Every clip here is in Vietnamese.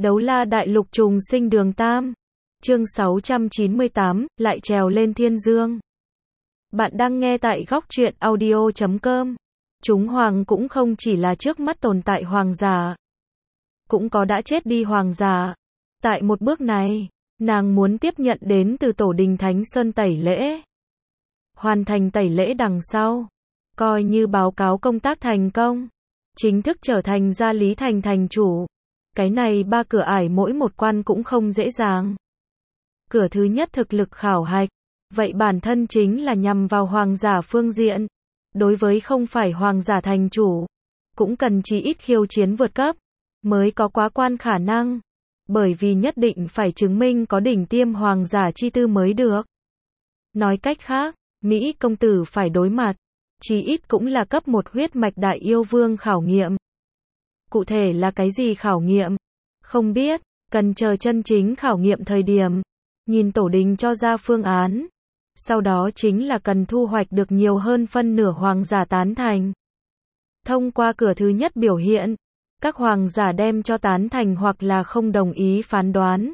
Đấu la đại lục trùng sinh đường Tam. Chương 698, lại trèo lên thiên dương. Bạn đang nghe tại góc truyện audio.com. Chúng hoàng cũng không chỉ là trước mắt tồn tại hoàng giả. Cũng có đã chết đi hoàng giả. Tại một bước này, nàng muốn tiếp nhận đến từ tổ đình Thánh Sơn tẩy lễ. Hoàn thành tẩy lễ đằng sau. Coi như báo cáo công tác thành công. Chính thức trở thành gia lý thành thành chủ. Cái này 3 cửa ải mỗi một quan cũng không dễ dàng. Cửa thứ nhất thực lực khảo hạch. Vậy bản thân chính là nhằm vào hoàng giả phương diện. Đối với không phải hoàng giả thành chủ, cũng cần chí ít khiêu chiến vượt cấp, mới có quá quan khả năng. Bởi vì nhất định phải chứng minh có đỉnh tiêm hoàng giả chi tư mới được. Nói cách khác, Mỹ công tử phải đối mặt, chí ít cũng là cấp 1 huyết mạch đại yêu vương khảo nghiệm. Cụ thể là cái gì khảo nghiệm? Không biết, cần chờ chân chính khảo nghiệm thời điểm. Nhìn tổ đình cho ra phương án. Sau đó chính là cần thu hoạch được nhiều hơn phân nửa hoàng giả tán thành. Thông qua cửa thứ nhất biểu hiện, các hoàng giả đem cho tán thành hoặc là không đồng ý phán đoán.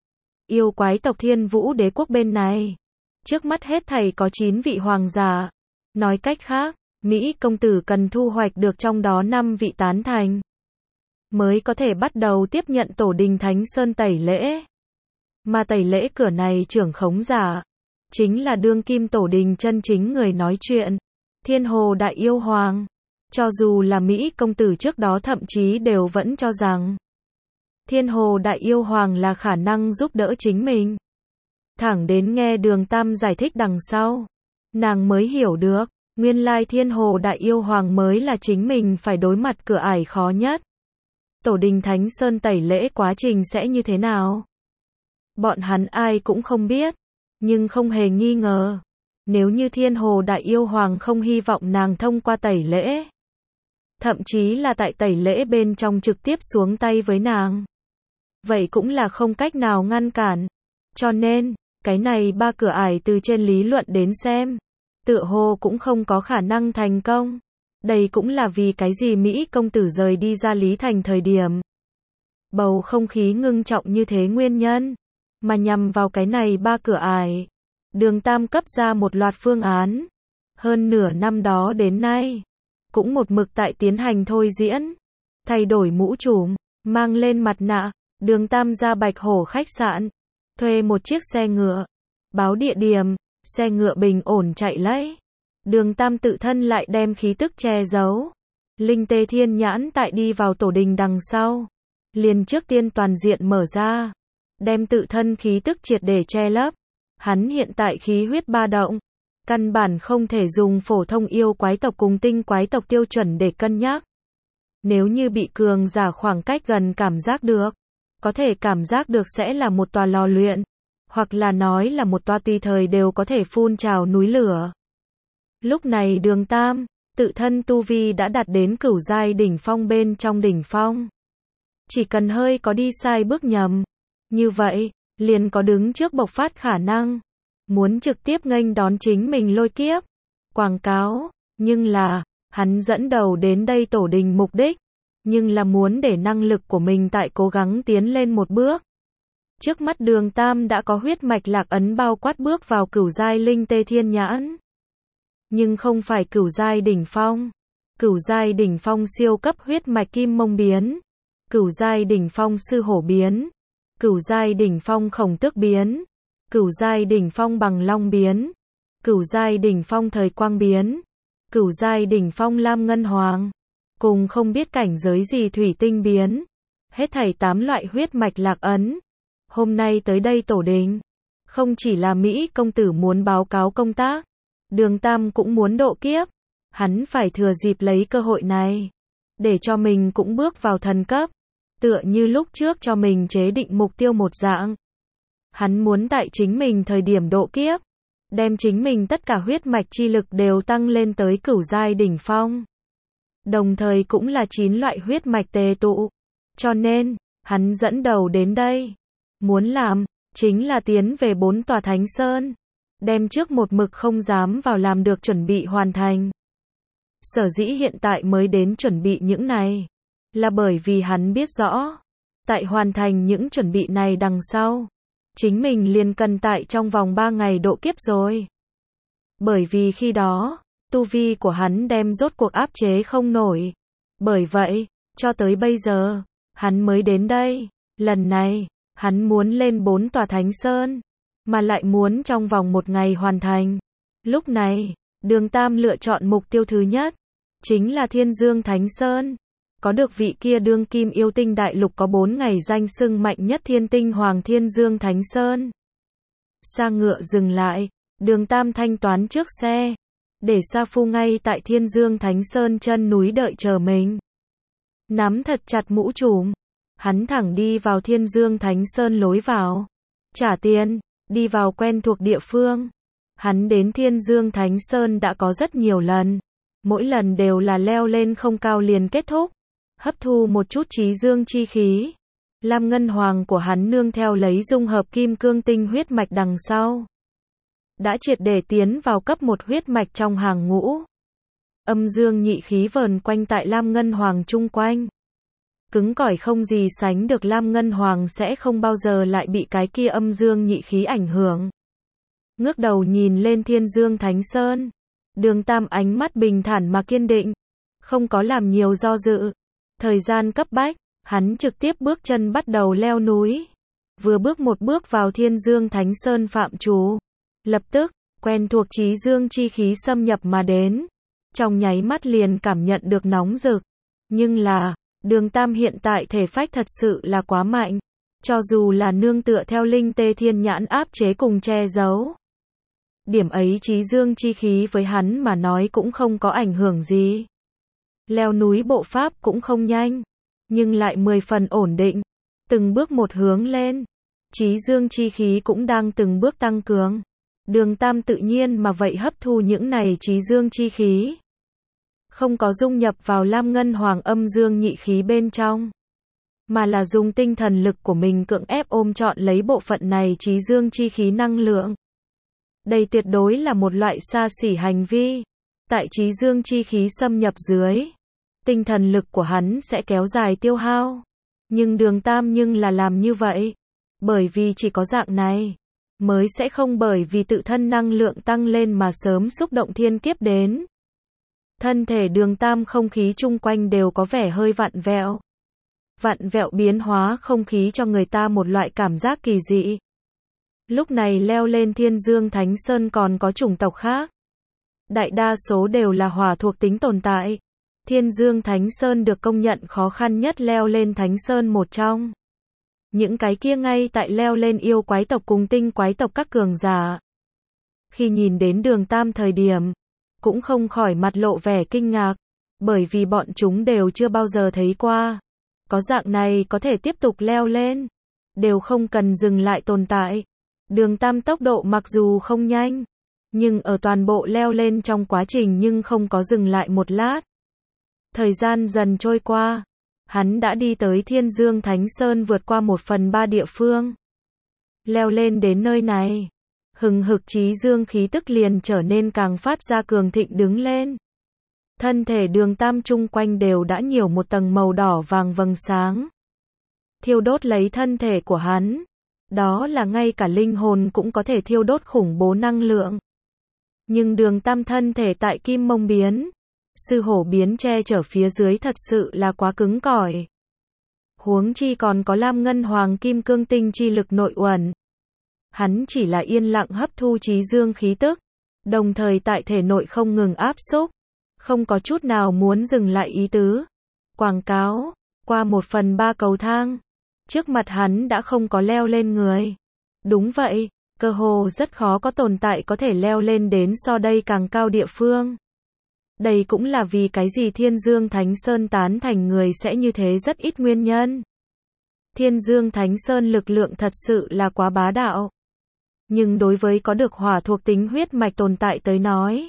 Yêu quái tộc Thiên Vũ Đế quốc bên này, trước mắt hết thảy có 9 vị hoàng giả. Nói cách khác, Mỹ công tử cần thu hoạch được trong đó 5 vị tán thành, mới có thể bắt đầu tiếp nhận tổ đình Thánh Sơn tẩy lễ. Mà tẩy lễ cửa này trưởng khống giả, chính là đương kim tổ đình chân chính người nói chuyện, Thiên Hồ Đại Yêu Hoàng. Cho dù là Mỹ công tử trước đó thậm chí đều vẫn cho rằng Thiên Hồ Đại Yêu Hoàng là khả năng giúp đỡ chính mình. Thẳng đến nghe Đường Tam giải thích đằng sau, nàng mới hiểu được, nguyên lai Thiên Hồ Đại Yêu Hoàng mới là chính mình phải đối mặt cửa ải khó nhất. Tổ đình Thánh Sơn tẩy lễ quá trình sẽ như thế nào? Bọn hắn ai cũng không biết, nhưng không hề nghi ngờ, nếu như Thiên Hồ Đại Yêu Hoàng không hy vọng nàng thông qua tẩy lễ, thậm chí là tại tẩy lễ bên trong trực tiếp xuống tay với nàng, vậy cũng là không cách nào ngăn cản. Cho nên, cái này 3 cửa ải từ trên lý luận đến xem, tựa hồ cũng không có khả năng thành công. Đây cũng là vì cái gì Mỹ công tử rời đi ra Lý Thành thời điểm bầu không khí ngưng trọng như thế nguyên nhân. Mà nhằm vào cái này 3 cửa ải, Đường Tam cấp ra một loạt phương án. Hơn nửa năm đó đến nay, cũng một mực tại tiến hành thôi diễn. Thay đổi mũ trùm, mang lên mặt nạ, Đường Tam ra Bạch Hổ khách sạn, thuê một chiếc xe ngựa, báo địa điểm, xe ngựa bình ổn chạy lấy. Đường Tam tự thân lại đem khí tức che giấu. Linh Tê Thiên Nhãn tại đi vào tổ đình đằng sau, liền trước tiên toàn diện mở ra, đem tự thân khí tức triệt để che lấp. Hắn hiện tại khí huyết ba động, căn bản không thể dùng phổ thông yêu quái tộc cùng tinh quái tộc tiêu chuẩn để cân nhắc. Nếu như bị cường giả khoảng cách gần cảm giác được, có thể cảm giác được sẽ là một tòa lò luyện, hoặc là nói là một tòa tùy thời đều có thể phun trào núi lửa. Lúc này Đường Tam, tự thân tu vi đã đạt đến cửu giai đỉnh phong bên trong đỉnh phong. Chỉ cần hơi có đi sai bước nhầm, như vậy, liền có đứng trước bộc phát khả năng, muốn trực tiếp nghênh đón chính mình lôi kiếp, quảng cáo. Nhưng là, hắn dẫn đầu đến đây tổ đình mục đích, nhưng là muốn để năng lực của mình tại cố gắng tiến lên một bước. Trước mắt Đường Tam đã có huyết mạch lạc ấn bao quát bước vào cửu giai Linh Tê Thiên Nhãn. Nhưng không phải cửu giai đỉnh phong. Cửu giai đỉnh phong siêu cấp huyết mạch Kim Mông biến, cửu giai đỉnh phong Sư Hổ biến, cửu giai đỉnh phong Khổng Tước biến, cửu giai đỉnh phong Bằng Long biến, cửu giai đỉnh phong Thời Quang biến, cửu giai đỉnh phong Lam Ngân Hoàng, cùng không biết cảnh giới gì Thủy Tinh biến. Hết thảy 8 loại huyết mạch lạc ấn. Hôm nay tới đây tổ đình, không chỉ là Mỹ công tử muốn báo cáo công tác, Đường Tam cũng muốn độ kiếp. Hắn phải thừa dịp lấy cơ hội này, để cho mình cũng bước vào thần cấp. Tựa như lúc trước cho mình chế định mục tiêu một dạng. Hắn muốn tại chính mình thời điểm độ kiếp, đem chính mình tất cả huyết mạch chi lực đều tăng lên tới cửu giai đỉnh phong. Đồng thời cũng là 9 loại huyết mạch tề tụ. Cho nên, hắn dẫn đầu đến đây. Muốn làm, chính là tiến về 4 tòa Thánh Sơn. Đem trước một mực không dám vào làm được chuẩn bị hoàn thành. Sở dĩ hiện tại mới đến chuẩn bị những này, là bởi vì hắn biết rõ, Tại hoàn thành những chuẩn bị này đằng sau, chính mình liền cần tại trong vòng 3 ngày độ kiếp rồi. Bởi vì khi đó, tu vi của hắn đem rốt cuộc áp chế không nổi. Bởi vậy, cho tới bây giờ, hắn mới đến đây. Lần này, hắn muốn lên 4 tòa Thánh Sơn, mà lại muốn trong vòng 1 ngày hoàn thành. Lúc này, Đường Tam lựa chọn mục tiêu thứ nhất, chính là Thiên Dương Thánh Sơn. Có được vị kia đương kim yêu tinh đại lục có 4 ngày danh xưng mạnh nhất Thiên Tinh Hoàng Thiên Dương Thánh Sơn. Xa ngựa dừng lại, Đường Tam thanh toán trước xe, để Sa Phu ngay tại Thiên Dương Thánh Sơn chân núi đợi chờ mình. Nắm thật chặt mũ trùm, hắn thẳng đi vào Thiên Dương Thánh Sơn lối vào. Trả tiền, đi vào quen thuộc địa phương. Hắn đến Thiên Dương Thánh Sơn đã có rất nhiều lần. Mỗi lần đều là leo lên không cao liền kết thúc. Hấp thu một chút trí dương chi khí. Lam Ngân Hoàng của hắn nương theo lấy dung hợp kim cương tinh huyết mạch đằng sau. Đã triệt để tiến vào cấp 1 huyết mạch trong hàng ngũ. Âm dương nhị khí vờn quanh tại Lam Ngân Hoàng chung quanh. Cứng cỏi không gì sánh được, Lam Ngân Hoàng sẽ không bao giờ lại bị cái kia âm dương nhị khí ảnh hưởng. Ngước đầu nhìn lên Thiên Dương Thánh Sơn. Đường Tam ánh mắt bình thản mà kiên định. Không có làm nhiều do dự. Thời gian cấp bách, hắn trực tiếp bước chân bắt đầu leo núi. Vừa bước một bước vào Thiên Dương Thánh Sơn phạm trù. Lập tức, quen thuộc trí dương chi khí xâm nhập mà đến. Trong nháy mắt liền cảm nhận được nóng rực. Nhưng là, Đường Tam hiện tại thể phách thật sự là quá mạnh. Cho dù là nương tựa theo linh tê thiên nhãn áp chế cùng che giấu. Điểm ấy trí dương chi khí với hắn mà nói cũng không có ảnh hưởng gì. Leo núi bộ pháp cũng không nhanh, nhưng lại 10 phần ổn định. Từng bước một hướng lên. Trí dương chi khí cũng đang từng bước tăng cường. Đường Tam tự nhiên mà vậy hấp thu những này trí dương chi khí. Không có dung nhập vào Lam Ngân Hoàng âm dương nhị khí bên trong. Mà là dùng tinh thần lực của mình cưỡng ép ôm trọn lấy bộ phận này trí dương chi khí năng lượng. Đây tuyệt đối là một loại xa xỉ hành vi. Tại trí dương chi khí xâm nhập dưới, tinh thần lực của hắn sẽ kéo dài tiêu hao. Nhưng Đường Tam nhưng là làm như vậy. Bởi vì chỉ có dạng này, mới sẽ không bởi vì tự thân năng lượng tăng lên mà sớm xúc động thiên kiếp đến. Thân thể Đường Tam không khí chung quanh đều có vẻ hơi vặn vẹo. Vặn vẹo biến hóa không khí cho người ta một loại cảm giác kỳ dị. Lúc này leo lên Thiên Dương Thánh Sơn còn có chủng tộc khác. Đại đa số đều là hỏa thuộc tính tồn tại. Thiên Dương Thánh Sơn được công nhận khó khăn nhất leo lên Thánh Sơn một trong. Những cái kia ngay tại leo lên yêu quái tộc cùng tinh quái tộc các cường giả. Khi nhìn đến Đường Tam thời điểm, cũng không khỏi mặt lộ vẻ kinh ngạc. Bởi vì bọn chúng đều chưa bao giờ thấy qua. Có dạng này có thể tiếp tục leo lên. Đều không cần dừng lại tồn tại. Đường Tam tốc độ mặc dù không nhanh, nhưng ở toàn bộ leo lên trong quá trình nhưng không có dừng lại một lát. Thời gian dần trôi qua, hắn đã đi tới Thiên Dương Thánh Sơn vượt qua 1/3 địa phương. Leo lên đến nơi này, hừng hực trí dương khí tức liền trở nên càng phát ra cường thịnh đứng lên. Thân thể Đường Tam chung quanh đều đã nhiều một tầng màu đỏ vàng vầng sáng. Thiêu đốt lấy thân thể của hắn. Đó là ngay cả linh hồn cũng có thể thiêu đốt khủng bố năng lượng. Nhưng Đường Tam thân thể tại kim mông biến, sư hổ biến che chở phía dưới thật sự là quá cứng cỏi. Huống chi còn có Lam Ngân Hoàng kim cương tinh chi lực nội uẩn. Hắn chỉ là yên lặng hấp thu trí dương khí tức, đồng thời tại thể nội không ngừng áp xúc, không có chút nào muốn dừng lại ý tứ. Quảng cáo, qua 1/3 cầu thang. Trước mặt hắn đã không có leo lên người. Đúng vậy, cơ hồ rất khó có tồn tại có thể leo lên đến so đây càng cao địa phương. Đây cũng là vì cái gì Thiên Dương Thánh Sơn tán thành người sẽ như thế rất ít nguyên nhân. Thiên Dương Thánh Sơn lực lượng thật sự là quá bá đạo. Nhưng đối với có được hỏa thuộc tính huyết mạch tồn tại tới nói,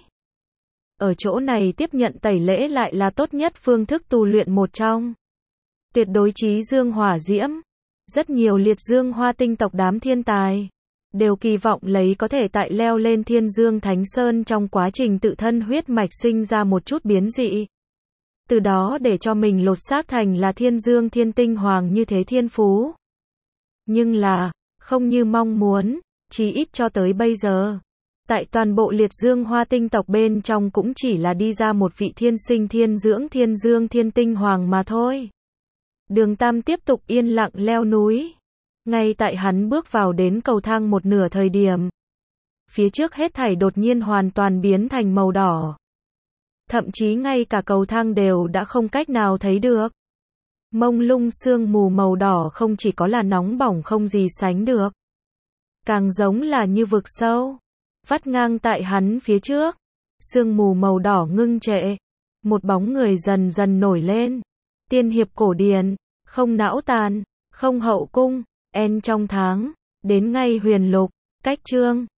ở chỗ này tiếp nhận tẩy lễ lại là tốt nhất phương thức tu luyện một trong. Tuyệt đối trí dương hỏa diễm. Rất nhiều liệt dương hoa tinh tộc đám thiên tài đều kỳ vọng lấy có thể tại leo lên Thiên Dương Thánh Sơn trong quá trình tự thân huyết mạch sinh ra một chút biến dị. từ đó để cho mình lột xác thành là Thiên Dương Thiên Tinh Hoàng như thế thiên phú. Nhưng là, không như mong muốn, chí ít cho tới bây giờ. Tại toàn bộ liệt dương hoa tinh tộc bên trong cũng chỉ là đi ra một vị thiên sinh thiên dưỡng Thiên Dương Thiên Tinh Hoàng mà thôi. Đường Tam tiếp tục yên lặng leo núi. Ngay tại hắn bước vào đến cầu thang một nửa thời điểm, phía trước hết thảy đột nhiên hoàn toàn biến thành màu đỏ. Thậm chí ngay cả cầu thang đều đã không cách nào thấy được. Mông lung sương mù màu đỏ không chỉ có là nóng bỏng không gì sánh được, càng giống là như vực sâu, vắt ngang tại hắn phía trước. Sương mù màu đỏ ngưng trệ, một bóng người dần dần nổi lên. Tiên hiệp cổ điển, không não tàn, không hậu cung, en trong tháng, đến ngay huyền lục, cách chương